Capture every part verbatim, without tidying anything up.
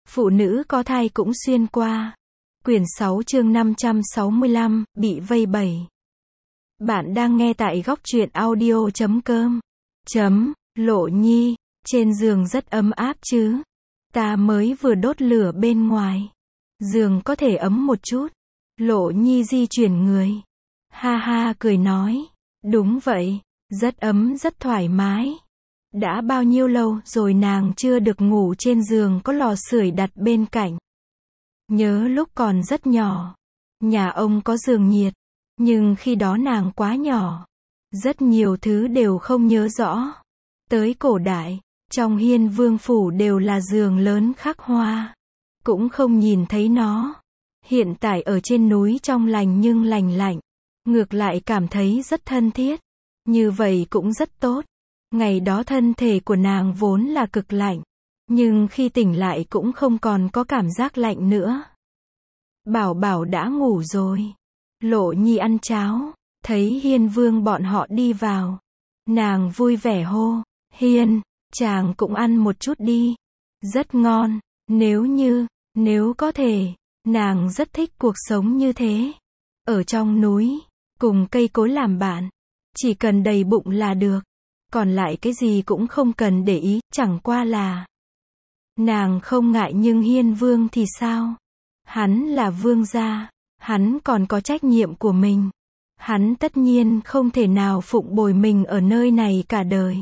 Phụ nữ có thai cũng xuyên qua. Quyển sáu chương năm trăm sáu mươi lăm, bị vây bẫy. Bạn đang nghe tại góc truyện audio chấm com. Chấm, Lộ Nhi, trên giường rất ấm áp chứ. Ta mới vừa đốt lửa bên ngoài. Giường có thể ấm một chút. Lộ Nhi di chuyển người. Ha ha cười nói. Đúng vậy, rất ấm rất thoải mái. Đã bao nhiêu lâu rồi nàng chưa được ngủ trên giường có lò sưởi đặt bên cạnh. Nhớ lúc còn rất nhỏ. Nhà ông có giường nhiệt. Nhưng khi đó nàng quá nhỏ. Rất nhiều thứ đều không nhớ rõ. Tới cổ đại, trong Hiên Vương phủ đều là giường lớn khắc hoa. Cũng không nhìn thấy nó. Hiện tại ở trên núi trong lành nhưng lành lạnh. Ngược lại cảm thấy rất thân thiết. Như vậy cũng rất tốt. Ngày đó thân thể của nàng vốn là cực lạnh. Nhưng khi tỉnh lại cũng không còn có cảm giác lạnh nữa. Bảo Bảo đã ngủ rồi. Lộ Nhi ăn cháo. Thấy Hiên Vương bọn họ đi vào. Nàng vui vẻ hô. Hiên, chàng cũng ăn một chút đi. Rất ngon. Nếu như, nếu có thể, nàng rất thích cuộc sống như thế. Ở trong núi, cùng cây cối làm bạn. Chỉ cần đầy bụng là được. Còn lại cái gì cũng không cần để ý, chẳng qua là nàng không ngại, nhưng Hiên Vương thì sao? Hắn là vương gia, hắn còn có trách nhiệm của mình. Hắn tất nhiên không thể nào phụng bồi mình ở nơi này cả đời.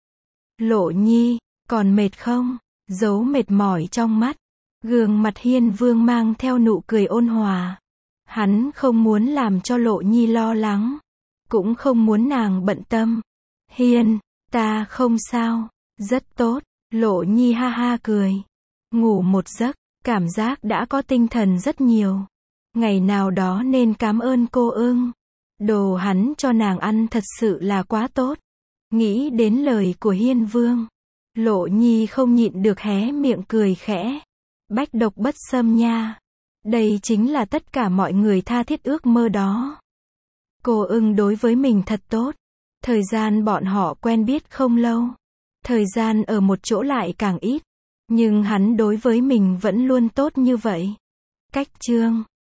Lộ Nhi, còn mệt không? Giấu mệt mỏi trong mắt. Gương mặt Hiên Vương mang theo nụ cười ôn hòa. Hắn không muốn làm cho Lộ Nhi lo lắng. Cũng không muốn nàng bận tâm. Hiên, ta không sao, rất tốt. Lộ Nhi ha ha cười. Ngủ một giấc, cảm giác đã có tinh thần rất nhiều. Ngày nào đó nên cảm ơn cô ưng. Đồ hắn cho nàng ăn thật sự là quá tốt. Nghĩ đến lời của Hiên Vương. Lộ Nhi không nhịn được hé miệng cười khẽ. Bách độc bất xâm nha. Đây chính là tất cả mọi người tha thiết ước mơ đó. Cô ưng đối với mình thật tốt. Thời gian bọn họ quen biết không lâu. Thời gian ở một chỗ lại càng ít. Nhưng hắn đối với mình vẫn luôn tốt như vậy. Cách chương